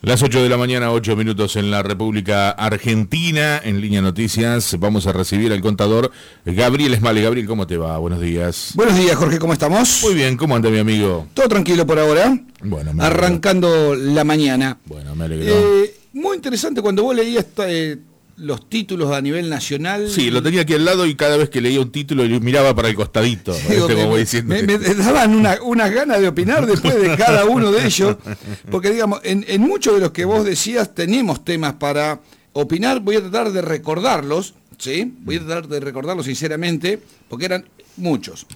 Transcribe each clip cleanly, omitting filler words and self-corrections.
Las 8 de la mañana, 8 minutos en la República Argentina. En Línea Noticias vamos a recibir al contador Gabriel Esmale. Gabriel, ¿cómo te va? Buenos días. Buenos días, Jorge, ¿cómo estamos? Muy bien, ¿cómo anda mi amigo? Todo tranquilo por ahora. Bueno, arrancando la mañana. Bueno, me alegro. Muy interesante cuando vos leías los títulos a nivel nacional. Sí, lo tenía aquí al lado y cada vez que leía un título miraba para el costadito. Sí, me daban unas ganas de opinar después de cada uno de ellos, porque digamos, en muchos de los que vos decías tenemos temas para opinar. Voy a tratar de recordarlos, ¿sí? Voy a tratar de recordarlos sinceramente, porque eran muchos.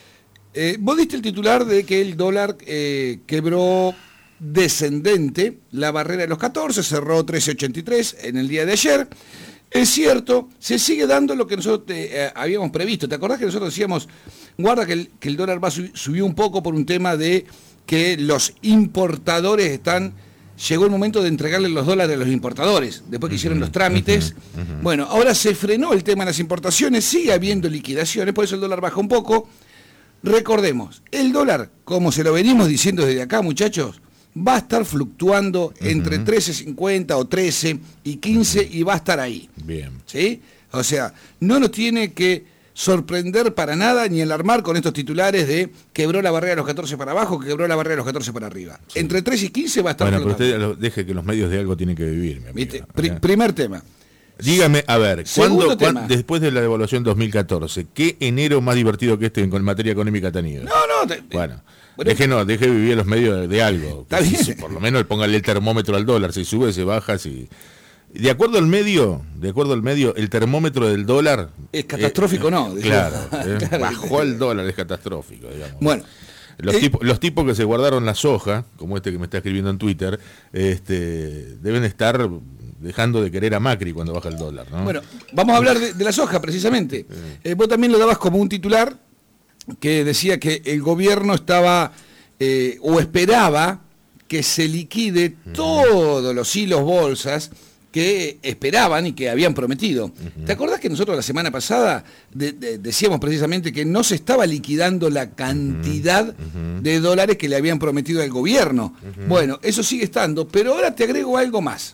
Vos diste el titular de que el dólar quebró descendente, la barrera de los 14, cerró 13.83 en el día de ayer. Es cierto, se sigue dando lo que nosotros habíamos previsto. ¿Te acordás que nosotros decíamos, guarda que el dólar subió un poco por un tema de que los importadores llegó el momento de entregarle los dólares a los importadores, después que hicieron los trámites? Bueno, ahora se frenó el tema de las importaciones, sigue habiendo liquidaciones, por eso el dólar baja un poco. Recordemos, el dólar, como se lo venimos diciendo desde acá, muchachos, va a estar fluctuando entre 13.50 o 13 y 15 y va a estar ahí. Bien. ¿Sí? O sea, no nos tiene que sorprender para nada ni alarmar con estos titulares de quebró la barrera de los 14 para abajo, quebró la barrera de los 14 para arriba. Sí. Entre 13 y 15 va a estar flotando. Pero usted deje que los medios de algo tienen que vivir, mi amigo. Primer tema. Dígame, a ver, después de la devaluación 2014, ¿qué enero más divertido que este en materia económica ha tenido? Bueno, deje vivir los medios de algo. Está bien. Por lo menos póngale el termómetro al dólar, si sube, se baja, si... De acuerdo al medio, el termómetro del dólar... Es catastrófico, ¿no? Claro, bajó el dólar, es catastrófico, digamos. Bueno. Los tipos que se guardaron la soja, como este que me está escribiendo en Twitter, deben estar dejando de querer a Macri cuando baja el dólar, ¿no? Bueno, vamos a hablar de la soja, precisamente. Vos también lo dabas como un titular que decía que el gobierno estaba o esperaba que se liquide todos los hilos bolsas que esperaban y que habían prometido. ¿Te acordás que nosotros la semana pasada decíamos precisamente que no se estaba liquidando la cantidad de dólares que le habían prometido al gobierno? Bueno, eso sigue estando, pero ahora te agrego algo más.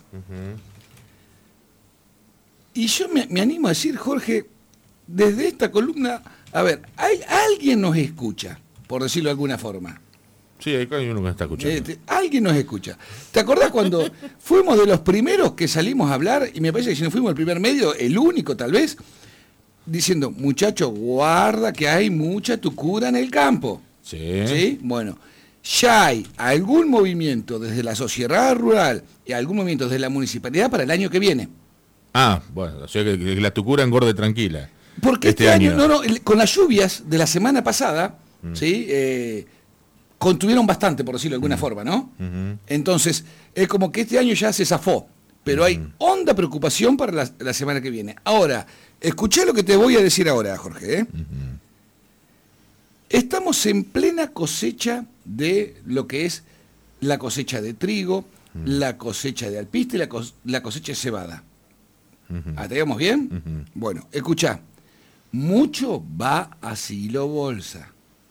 Y yo me animo a decir, Jorge, desde esta columna, a ver, alguien nos escucha, por decirlo de alguna forma. Sí, hay uno que está escuchando. Alguien nos escucha. ¿Te acordás cuando fuimos de los primeros que salimos a hablar? Y me parece que si no fuimos el primer medio, el único tal vez, diciendo, muchachos, guarda que hay mucha tucura en el campo. Sí. Bueno, ya hay algún movimiento desde la sociedad rural y algún movimiento desde la municipalidad para el año que viene. Bueno, o sea que la tucura engorde tranquila. Porque este año con las lluvias de la semana pasada, ¿sí? Contuvieron bastante, por decirlo de alguna forma, ¿no? Entonces, es como que este año ya se zafó, pero hay honda preocupación para la semana que viene. Ahora, escuché lo que te voy a decir ahora, Jorge. Estamos en plena cosecha de lo que es la cosecha de trigo, la cosecha de alpiste y la cosecha de cebada. ¿Atendemos bien? Bueno, escuchá, mucho va a silo bolsa.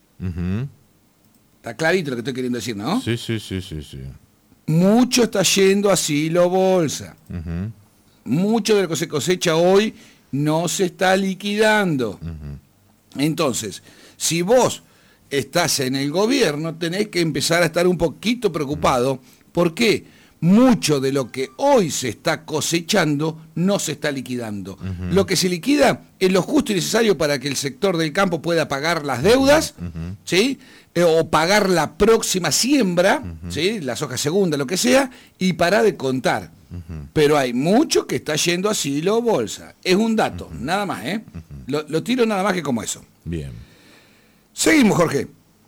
Está clarito lo que estoy queriendo decir, ¿no? Sí. Mucho está yendo a silo bolsa. Mucho de lo que se cosecha hoy no se está liquidando. Entonces, si vos estás en el gobierno, tenés que empezar a estar un poquito preocupado. ¿Por qué? Mucho de lo que hoy se está cosechando no se está liquidando. Lo que se liquida es lo justo y necesario para que el sector del campo pueda pagar las deudas, ¿sí? O pagar la próxima siembra, ¿sí? La soja segunda, lo que sea, y parar de contar. Pero hay mucho que está yendo a silo bolsa. Es un dato, nada más, ¿eh? Lo tiro nada más que como eso. Bien. Seguimos, Jorge.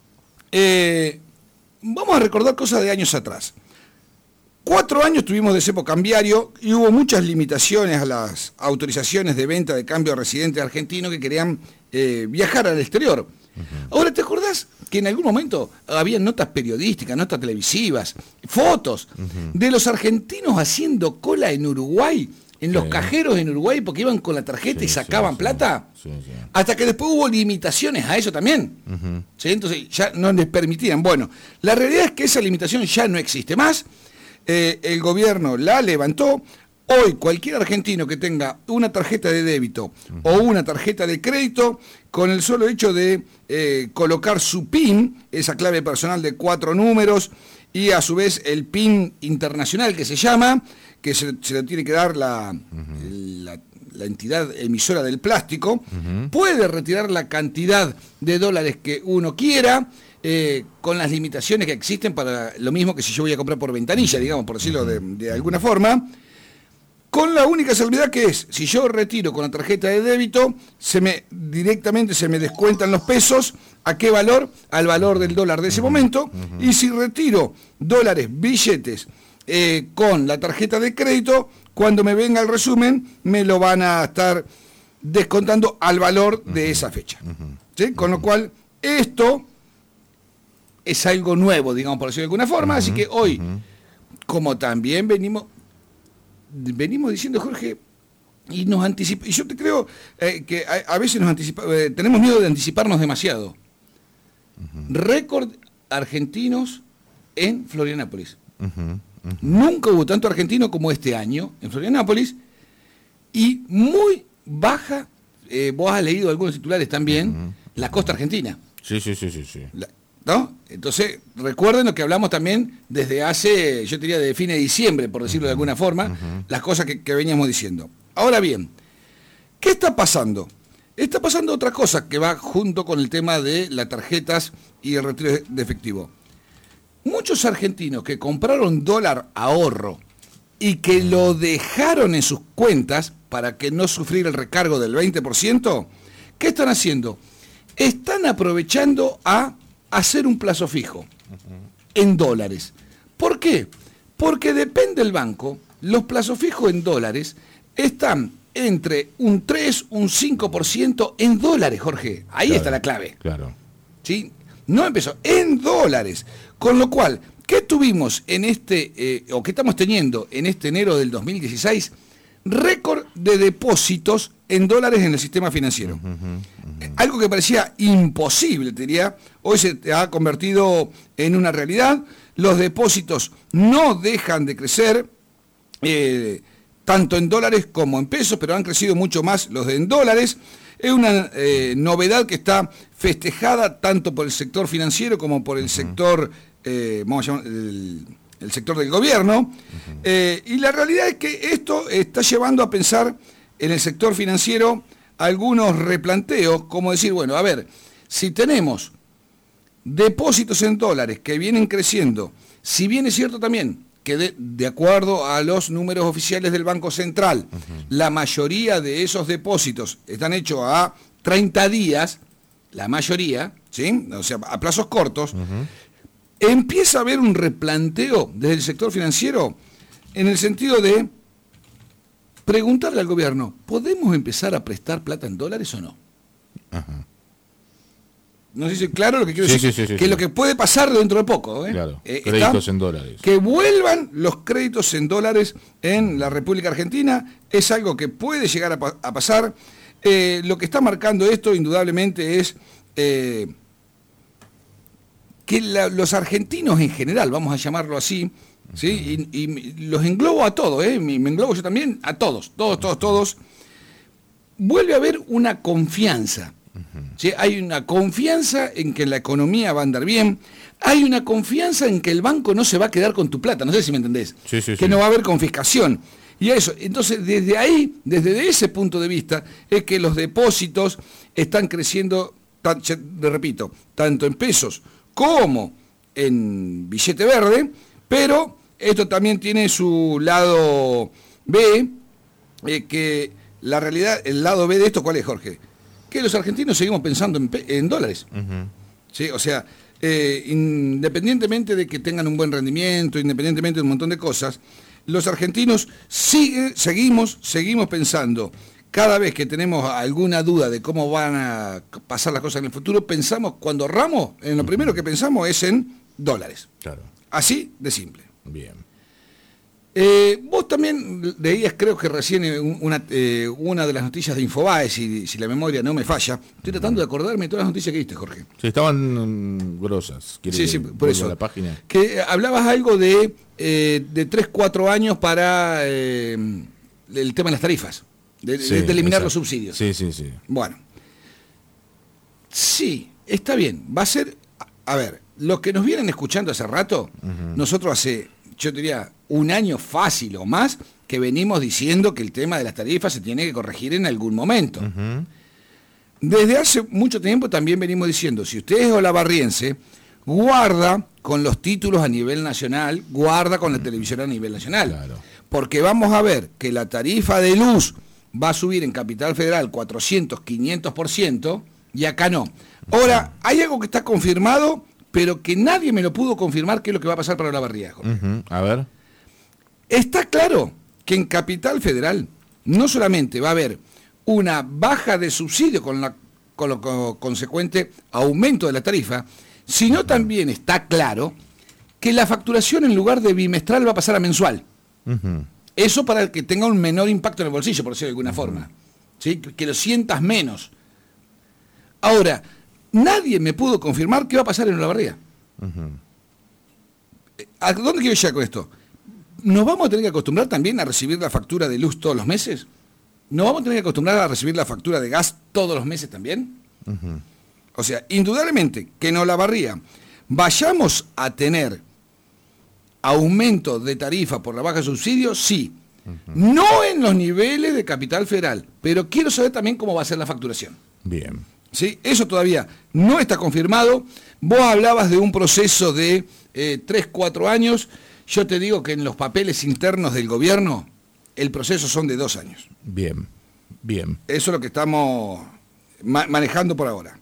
Vamos a recordar cosas de años atrás. 4 años tuvimos de cepo cambiario y hubo muchas limitaciones a las autorizaciones de venta de cambio a residentes argentinos que querían viajar al exterior. Ahora, ¿te acordás que en algún momento había notas periodísticas, notas televisivas, fotos de los argentinos haciendo cola en Uruguay, en los cajeros en Uruguay, porque iban con la tarjeta y sacaban plata? Hasta que después hubo limitaciones a eso también. ¿Sí? Entonces ya no les permitían. Bueno, la realidad es que esa limitación ya no existe más. el gobierno la levantó. Hoy cualquier argentino que tenga una tarjeta de débito o una tarjeta de crédito, con el solo hecho de colocar su PIN, esa clave personal de 4 números, y a su vez el PIN internacional que se llama, que se lo tiene que dar la entidad emisora del plástico, puede retirar la cantidad de dólares que uno quiera, con las limitaciones que existen para lo mismo que si yo voy a comprar por ventanilla, digamos, por decirlo de alguna forma, con la única salvedad que es, si yo retiro con la tarjeta de débito, directamente se me descuentan los pesos. ¿A qué valor? Al valor del dólar de ese momento. Y si retiro dólares, billetes, con la tarjeta de crédito, cuando me venga el resumen, me lo van a estar descontando al valor de esa fecha. ¿Sí? Con lo cual, esto es algo nuevo, digamos, por decirlo de alguna forma. Así que hoy, como también venimos diciendo, Jorge, y nos anticipa, y yo te creo que a veces tenemos miedo de anticiparnos demasiado. Récord argentinos en Florianópolis. Nunca hubo tanto argentino como este año en Florianópolis, y muy baja, vos has leído algunos titulares también, la costa argentina. Sí. ¿No? Entonces, recuerden lo que hablamos también desde hace, yo diría, de fines de diciembre, por decirlo de alguna forma, las cosas que veníamos diciendo. Ahora bien, ¿qué está pasando? Está pasando otra cosa que va junto con el tema de las tarjetas y el retiro de efectivo. Muchos argentinos que compraron dólar ahorro y que lo dejaron en sus cuentas para que no sufrir el recargo del 20%, ¿qué están haciendo? Están aprovechando a hacer un plazo fijo en dólares. ¿Por qué? Porque depende del banco, los plazos fijos en dólares están entre un 3, un 5% en dólares, Jorge. Ahí está la clave. Claro. ¿Sí? No empezó, en dólares. Con lo cual, ¿qué tuvimos en o qué estamos teniendo en este enero del 2016? Récord de depósitos en dólares en el sistema financiero. Algo que parecía imposible, te diría, hoy se ha convertido en una realidad. Los depósitos no dejan de crecer, tanto en dólares como en pesos, pero han crecido mucho más los en dólares. Es una novedad que está festejada tanto por el sector financiero como por el sector, vamos a llamar, el sector del gobierno. Y la realidad es que esto está llevando a pensar en el sector financiero algunos replanteos, como decir, bueno, a ver, si tenemos depósitos en dólares que vienen creciendo, si bien es cierto también que de acuerdo a los números oficiales del Banco Central, la mayoría de esos depósitos están hechos a 30 días, la mayoría, ¿sí? O sea, a plazos cortos, empieza a haber un replanteo desde el sector financiero en el sentido de preguntarle al gobierno, ¿podemos empezar a prestar plata en dólares o no? No sé si es claro lo que quiero decir. Sí, que lo que puede pasar dentro de poco. Claro, créditos en dólares. Que vuelvan los créditos en dólares en la República Argentina es algo que puede llegar a pasar. Lo que está marcando esto, indudablemente, es que los argentinos en general, vamos a llamarlo así, ¿sí? Y los englobo a todos, me englobo yo también a todos, vuelve a haber una confianza. ¿Sí? Hay una confianza en que la economía va a andar bien, hay una confianza en que el banco no se va a quedar con tu plata, no sé si me entendés, que no va a haber confiscación. Y eso, entonces desde ahí, desde ese punto de vista, es que los depósitos están creciendo, repito, tanto en pesos como en billete verde, pero esto también tiene su lado B, que la realidad, el lado B de esto, ¿cuál es, Jorge? Que los argentinos seguimos pensando en dólares. ¿Sí? O sea, independientemente de que tengan un buen rendimiento, independientemente de un montón de cosas, los argentinos seguimos pensando. Cada vez que tenemos alguna duda de cómo van a pasar las cosas en el futuro, pensamos, cuando ahorramos, en lo primero que pensamos es en dólares. Claro. Así de simple. Bien. Vos también leías, creo que recién, una de las noticias de Infobae, si la memoria no me falla. Estoy tratando de acordarme de todas las noticias que viste, Jorge. Sí, estaban grosas. Sí, por eso. La página? Que hablabas algo de 3-4 años para el tema de las tarifas, de eliminar los subsidios. Sí. Bueno, sí, está bien. Va a ser, a ver, los que nos vienen escuchando hace rato, nosotros hace, yo diría, un año fácil o más, que venimos diciendo que el tema de las tarifas se tiene que corregir en algún momento. Desde hace mucho tiempo también venimos diciendo, si usted es olavarriense, guarda con los títulos a nivel nacional, guarda con la televisión a nivel nacional. Claro. Porque vamos a ver que la tarifa de luz va a subir en Capital Federal 400, 500%, y acá no. Ahora, hay algo que está confirmado, pero que nadie me lo pudo confirmar qué es lo que va a pasar para Olavarría. A ver. Está claro que en Capital Federal no solamente va a haber una baja de subsidio con lo consecuente aumento de la tarifa, sino también está claro que la facturación en lugar de bimestral va a pasar a mensual. Eso para que tenga un menor impacto en el bolsillo, por decirlo de alguna forma. ¿Sí? Que lo sientas menos. Ahora, nadie me pudo confirmar qué va a pasar en Olavarría. ¿A dónde quiero llegar con esto? ¿Nos vamos a tener que acostumbrar también a recibir la factura de luz todos los meses? ¿Nos vamos a tener que acostumbrar a recibir la factura de gas todos los meses también? O sea, indudablemente que en Olavarría vayamos a tener aumento de tarifa por la baja de subsidio, sí. No en los niveles de Capital Federal, pero quiero saber también cómo va a ser la facturación. Bien. ¿Sí? Eso todavía no está confirmado. Vos hablabas de un proceso de 3-4 años. Yo te digo que en los papeles internos del gobierno el proceso son de 2 años. Bien. Eso es lo que estamos manejando por ahora.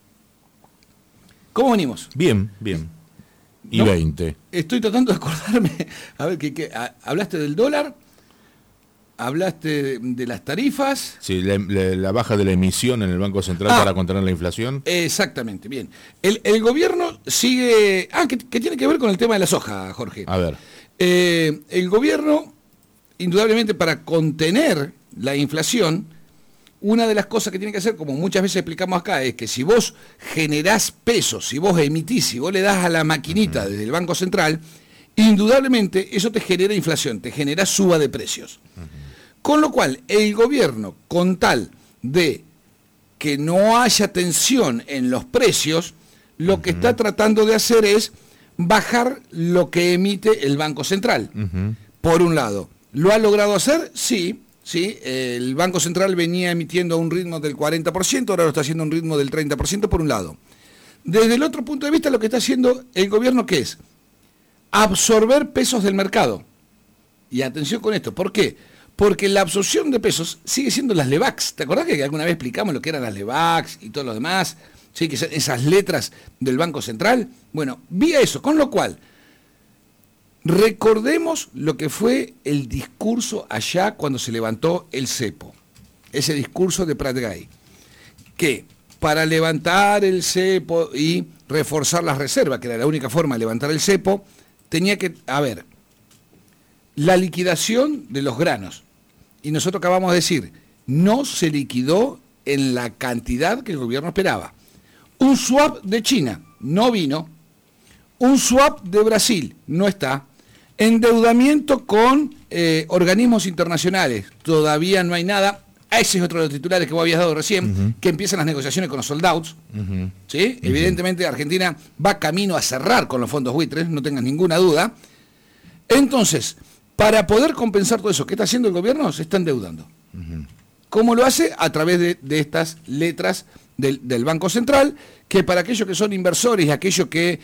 ¿Cómo venimos? Bien. Y ¿no? 20. Estoy tratando de acordarme. A ver, ¿hablaste del dólar? ¿Hablaste de las tarifas? Sí, la baja de la emisión en el Banco Central para contener la inflación. Exactamente, bien. El gobierno sigue... que tiene que ver con el tema de la soja, Jorge. A ver. El gobierno, indudablemente, para contener la inflación, una de las cosas que tiene que hacer, como muchas veces explicamos acá, es que si vos generás pesos, si vos emitís, si vos le das a la maquinita desde el Banco Central, indudablemente eso te genera inflación, te genera suba de precios. Con lo cual, el gobierno, con tal de que no haya tensión en los precios, lo que está tratando de hacer es bajar lo que emite el Banco Central. Por un lado, ¿lo ha logrado hacer? Sí. El Banco Central venía emitiendo a un ritmo del 40%, ahora lo está haciendo a un ritmo del 30% por un lado. Desde el otro punto de vista, lo que está haciendo el gobierno, ¿qué es? Absorber pesos del mercado. Y atención con esto, ¿por qué? Porque la absorción de pesos sigue siendo las LEVAX. ¿Te acordás que alguna vez explicamos lo que eran las LEVAX y todo lo demás? ¿Sí? Que esas letras del Banco Central. Bueno, vía eso, con lo cual, recordemos lo que fue el discurso allá cuando se levantó el cepo. Ese discurso de Prat-Gay. Que para levantar el cepo y reforzar las reservas, que era la única forma de levantar el cepo, tenía que haber la liquidación de los granos. Y nosotros acabamos de decir, no se liquidó en la cantidad que el gobierno esperaba. Un swap de China no vino. Un swap de Brasil no está. Endeudamiento con organismos internacionales. Todavía no hay nada. Ese es otro de los titulares que vos habías dado recién, que empiezan las negociaciones con los soldados. ¿Sí? Evidentemente Argentina va camino a cerrar con los fondos buitres, no tengas ninguna duda. Entonces, para poder compensar todo eso, ¿qué está haciendo el gobierno? Se está endeudando. ¿Cómo lo hace? A través de estas letras del Banco Central, que para aquellos que son inversores y aquellos que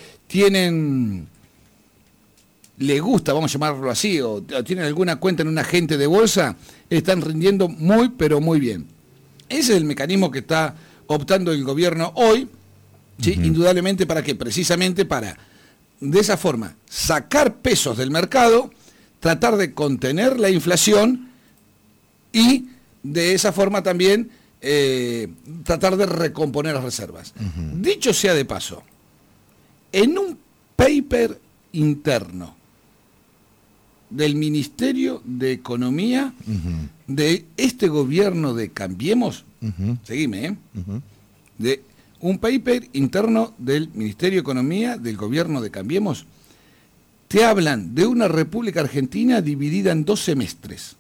les gusta, vamos a llamarlo así, o tienen alguna cuenta en un agente de bolsa, están rindiendo muy, pero muy bien. Ese es el mecanismo que está optando el gobierno hoy, ¿sí? Indudablemente, ¿para qué? Precisamente para, de esa forma, sacar pesos del mercado, tratar de contener la inflación y de esa forma también tratar de recomponer las reservas. Dicho sea de paso, en un paper interno del Ministerio de Economía de este gobierno de Cambiemos, seguime, de un paper interno del Ministerio de Economía del gobierno de Cambiemos, te hablan de una República Argentina dividida en 2 semestres.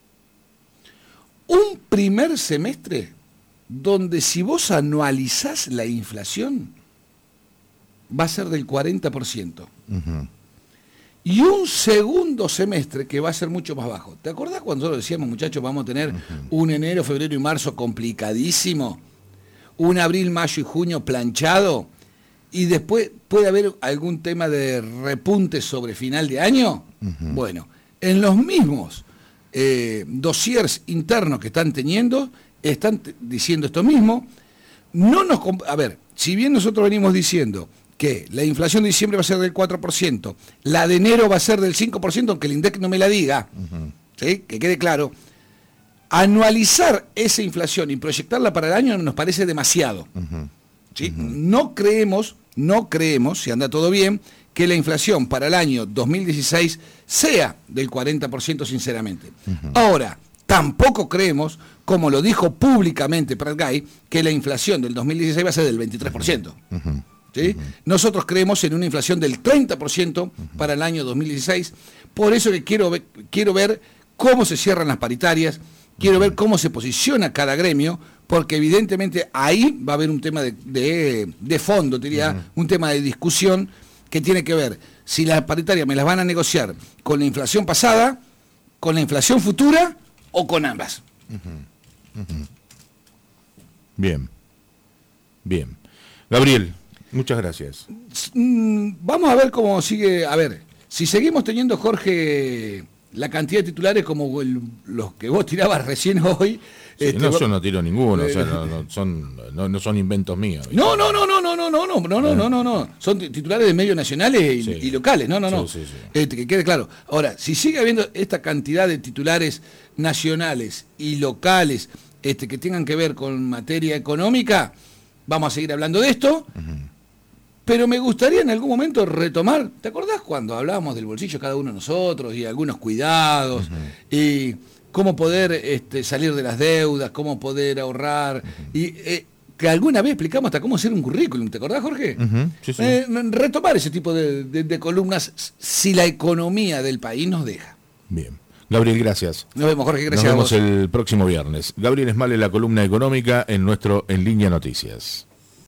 Un primer semestre donde si vos anualizás la inflación va a ser del 40%. Y un segundo semestre que va a ser mucho más bajo. ¿Te acordás cuando nosotros decíamos, muchachos, vamos a tener un enero, febrero y marzo complicadísimo? Un abril, mayo y junio planchado. Y después puede haber algún tema de repunte sobre final de año. Bueno, en los mismos dossiers internos que están teniendo, están diciendo esto mismo. A ver, si bien nosotros venimos diciendo que la inflación de diciembre va a ser del 4%, la de enero va a ser del 5%, aunque el INDEC no me la diga, ¿sí? Que quede claro, anualizar esa inflación y proyectarla para el año nos parece demasiado. ¿Sí? No creemos, si anda todo bien, que la inflación para el año 2016 sea del 40%, sinceramente. Ahora, tampoco creemos, como lo dijo públicamente Prat Gay, que la inflación del 2016 va a ser del 23%. ¿Sí? Nosotros creemos en una inflación del 30% para el año 2016. Por eso que quiero ver cómo se cierran las paritarias, quiero ver cómo se posiciona cada gremio, porque evidentemente ahí va a haber un tema de fondo, te diría, un tema de discusión que tiene que ver si las paritarias me las van a negociar con la inflación pasada, con la inflación futura o con ambas. Bien. Gabriel, muchas gracias. Vamos a ver cómo sigue. A ver, si seguimos teniendo, Jorge, la cantidad de titulares como los que vos tirabas recién hoy. Sí, yo no tiro ninguno, o sea, no son inventos míos. No. Son titulares de medios nacionales y locales. No. Sí. Que quede claro. Ahora, si sigue habiendo esta cantidad de titulares nacionales y locales que tengan que ver con materia económica, vamos a seguir hablando de esto. Pero me gustaría en algún momento retomar, ¿te acordás cuando hablábamos del bolsillo cada uno de nosotros y algunos cuidados y cómo poder salir de las deudas, cómo poder ahorrar y que alguna vez explicamos hasta cómo hacer un currículum, ¿te acordás, Jorge? Sí. Retomar ese tipo de columnas si la economía del país nos deja. Bien. Gabriel, gracias. Nos vemos, Jorge, gracias. Nos vemos el próximo viernes. Gabriel Esmale, la columna económica en nuestro En Línea Noticias.